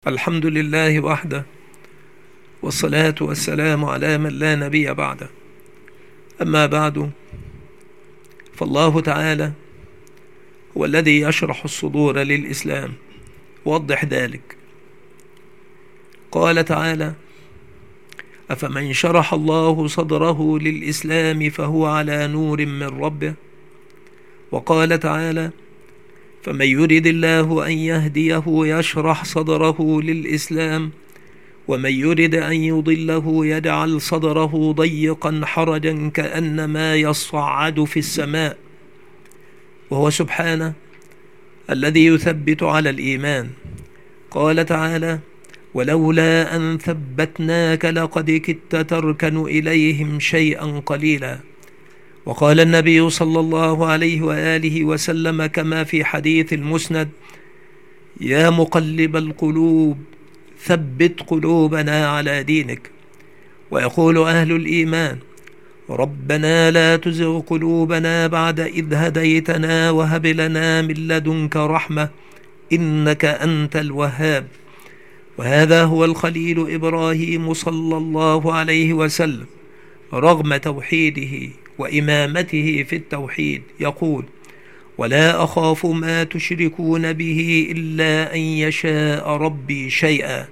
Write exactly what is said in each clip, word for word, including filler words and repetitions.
الحمد لله وحده، والصلاة والسلام على من لا نبي بعده. أما بعد، فالله تعالى هو الذي يشرح الصدور للإسلام. وضح ذلك. قال تعالى: أفمن شرح الله صدره للإسلام فهو على نور من ربه. وقال تعالى: فمن يرد الله أن يهديه يشرح صدره للإسلام ومن يرد أن يضله يجعل صدره ضيقا حرجا كأنما يصعد في السماء. وهو سبحانه الذي يثبت على الإيمان. قال تعالى: ولولا أن ثبتناك لقد كدت تركن إليهم شيئا قليلا. وقال النبي صلى الله عليه وآله وسلم كما في حديث المسند: يا مقلب القلوب ثبت قلوبنا على دينك. ويقول أهل الإيمان: ربنا لا تزغ قلوبنا بعد إذ هديتنا وهب لنا من لدنك رحمة إنك أنت الوهاب. وهذا هو الخليل إبراهيم صلى الله عليه وسلم، رغم توحيده وإمامته في التوحيد، يقول: ولا أخاف ما تشركون به إلا أن يشاء ربي شيئا.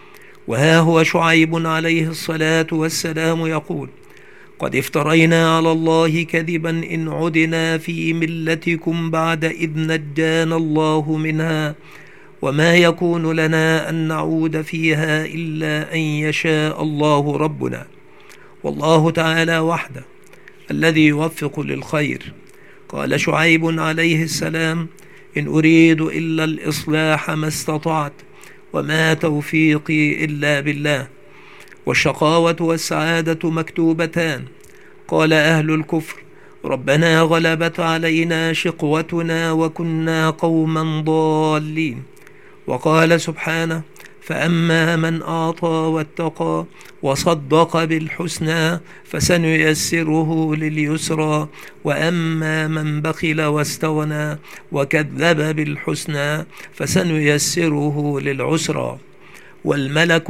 وها هو شعيب عليه الصلاة والسلام يقول: قد افترينا على الله كذبا إن عدنا في ملتكم بعد إذ نجانا الله منها وما يكون لنا أن نعود فيها إلا أن يشاء الله ربنا. والله تعالى وحده الذي يوفق للخير. قال شعيب عليه السلام: إن أريد إلا الإصلاح ما استطعت وما توفيقي إلا بالله. والشقاوة والسعادة مكتوبتان. قال أهل الكفر: ربنا غلبت علينا شقوتنا وكنا قوما ضالين. وقال سبحانه: فأما من أعطى واتقى وصدق بالحسنى فسنيسره لليسرى وأما من بخل واستغنى وكذب بالحسنى فسنيسره للعسرى. والملك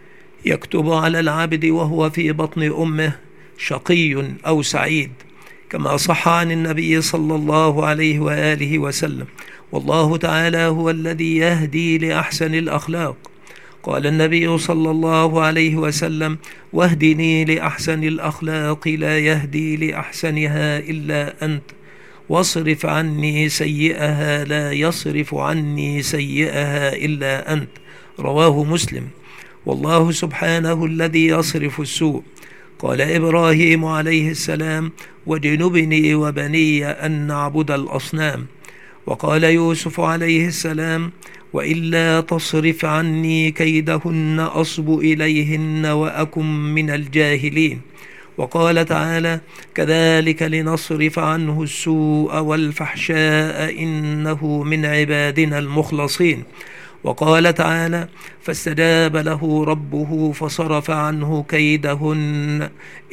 يكتب على العبد وهو في بطن أمه شقي أو سعيد، كما صح عن النبي صلى الله عليه وآله وسلم. والله تعالى هو الذي يهدي لأحسن الأخلاق. قال النبي صلى الله عليه وسلم: واهدني لأحسن الأخلاق لا يهدي لأحسنها إلا أنت، واصرف عني سيئها لا يصرف عني سيئها إلا أنت. رواه مسلم. والله سبحانه الذي يصرف السوء. قال إبراهيم عليه السلام: واجنبني وبني أن نعبد الأصنام. وقال يوسف عليه السلام: وإلا تصرف عني كيدهن أصب إليهن وأكن من الجاهلين. وقال تعالى: كذلك لنصرف عنه السوء والفحشاء إنه من عبادنا المخلصين. وقال تعالى: فاستجاب له ربه فصرف عنه كيدهن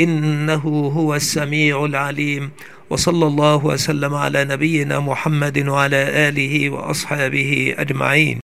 إنه هو السميع العليم. وصلى الله وسلم على نبينا محمد وعلى آله وأصحابه أجمعين.